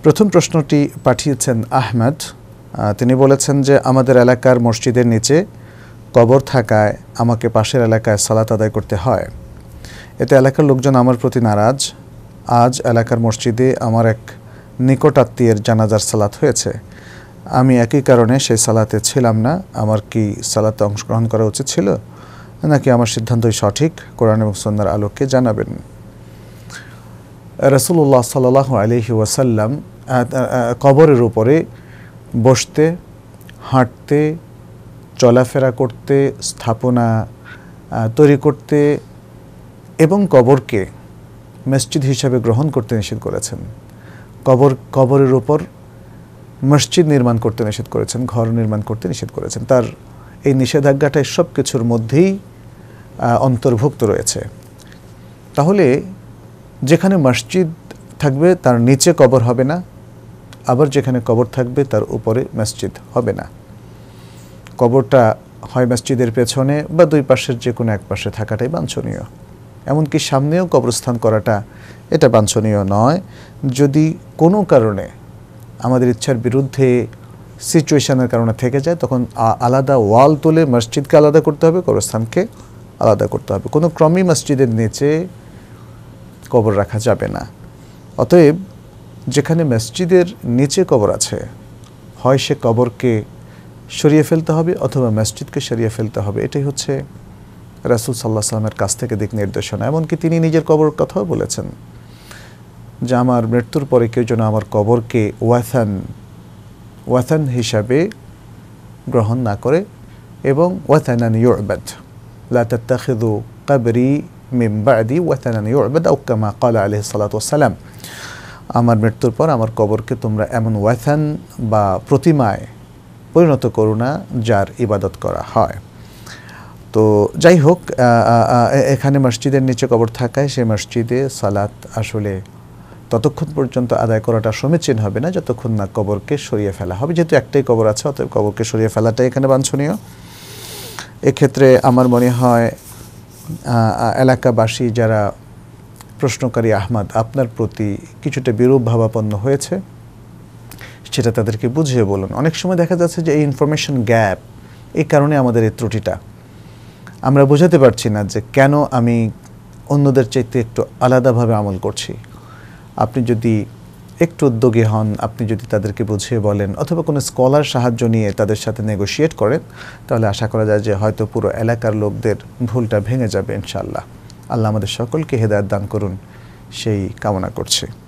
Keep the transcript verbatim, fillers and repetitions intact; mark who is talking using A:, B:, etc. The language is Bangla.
A: প্রথম প্রশ্নটি পাঠিয়েছেন আহমেদ। তিনি বলেছেন যে আমাদের এলাকার মসজিদের নিচে কবর থাকায় আমাকে পাশের এলাকায় সালাত আদায় করতে হয়। এতে এলাকার লোকজন আমার প্রতি নারাজ। আজ এলাকার মসজিদে আমার এক নিকট আত্মীয়ের জানাজার সালাত হয়েছে। আমি একই কারণে সেই সালাতে ছিলাম না। আমার কি সালাতে অংশগ্রহণ করা উচিত ছিল, নাকি আমার সিদ্ধান্তই সঠিক? কোরআন এবং সুন্নাহর আলোকে জানাবেন। রাসূলুল্লাহ সাল্লাল্লাহু আলাইহি ওয়াসাল্লাম কবরের উপরে বসতে, হাঁটতে, চলাফেরা করতে, স্থাপনা তৈরি করতে এবং কবরকে মসজিদ হিসাবে গ্রহণ করতে নিষেধ করেছেন। কবর কবরের উপর মসজিদ নির্মাণ করতে নিষেধ করেছেন, ঘর নির্মাণ করতে নিষেধ করেছেন। তার এই নিষেধাজ্ঞাটা সব কিছুর মধ্যেই অন্তর্ভুক্ত রয়েছে। তাহলে যেখানে মসজিদ থাকবে তার নিচে কবর হবে না, আবার যেখানে কবর থাকবে তার উপরে মসজিদ হবে না। কবরটা হয় মসজিদের পেছনে বা দুই পাশের যে কোনো এক পাশে থাকাটাই বাঞ্ছনীয়। এমনকি সামনেও কবরস্থান করাটা এটা বাঞ্ছনীয় নয়। যদি কোনো কারণে আমাদের ইচ্ছার বিরুদ্ধে সিচুয়েশনের কারণে থেকে যায়, তখন আলাদা ওয়াল তুলে মসজিদকে আলাদা করতে হবে, কবরস্থানকে আলাদা করতে হবে। কোনো ক্রমেই মসজিদের নিচে কবর রাখা যাবে না। অতএব যেখানে মসজিদের নিচে কবর আছে, হয় সে কবরকে সরিয়ে ফেলতে হবে অথবা মসজিদকে সরিয়ে ফেলতে হবে। এটাই হচ্ছে রাসূল সাল্লাল্লাহু আলাইহি ওয়াসাল্লামের কাছ থেকে দিক নির্দেশনা। এমনকি তিনি নিজের কবর কথাও বলেছেন যে আমার মৃত্যুর পরে কেউ যেন আমার কবরকে ওয়াথান ওয়াথান হিসাবে গ্রহণ না করে, এবং ওয়াথানান ইউবাদ লা তাত্তাখিযু কবরি মিন বাদি ওয়াথানান ইউবাদ আও কামা ক্বালা আলাইহিস সালাতু ওয়াস সালাম। আমার মৃত্যুর পর আমার কবরকে তোমরা এমন ওয়াথান বা প্রতিমায় পরিণত করো না যার ইবাদত করা হয়। তো যাই হোক, এখানে মসজিদের নিচে কবর থাকায় সেই মসজিদে সালাত আসলে ততক্ষণ পর্যন্ত আদায় করাটা সমীচীন হবে না যতক্ষণ না কবরকে সরিয়ে ফেলা হবে। যেহেতু একটাই কবর আছে, অতএব কবরকে সরিয়ে ফেলাটাই এখানে বাঞ্ছনীয়। এক্ষেত্রে আমার মনে হয় এলাকাবাসী যারা প্রশ্নকারী আহমদ আপনার প্রতি কিছুটা বিরূপ ভাবাপন্ন হয়েছে, সেটা তাদেরকে বুঝিয়ে বলুন। অনেক সময় দেখা যাচ্ছে যে এই ইনফরমেশন গ্যাপ, এই কারণে আমাদের এই ত্রুটিটা আমরা বোঝাতে পারছি না যে কেন আমি অন্যদের চাইতে একটু আলাদাভাবে আমল করছি। আপনি যদি একটু উদ্যোগী হন, আপনি যদি তাদেরকে বুঝিয়ে বলেন অথবা কোনো স্কলার সাহায্য নিয়ে তাদের সাথে নেগোশিয়েট করেন, তাহলে আশা করা যায় যে হয়তো পুরো এলাকার লোকদের ভুলটা ভেঙে যাবে ইনশাআল্লাহ। আল্লাহ আমাদের সকলকে হেদায়েত দান করুন, সেই কামনা করছি।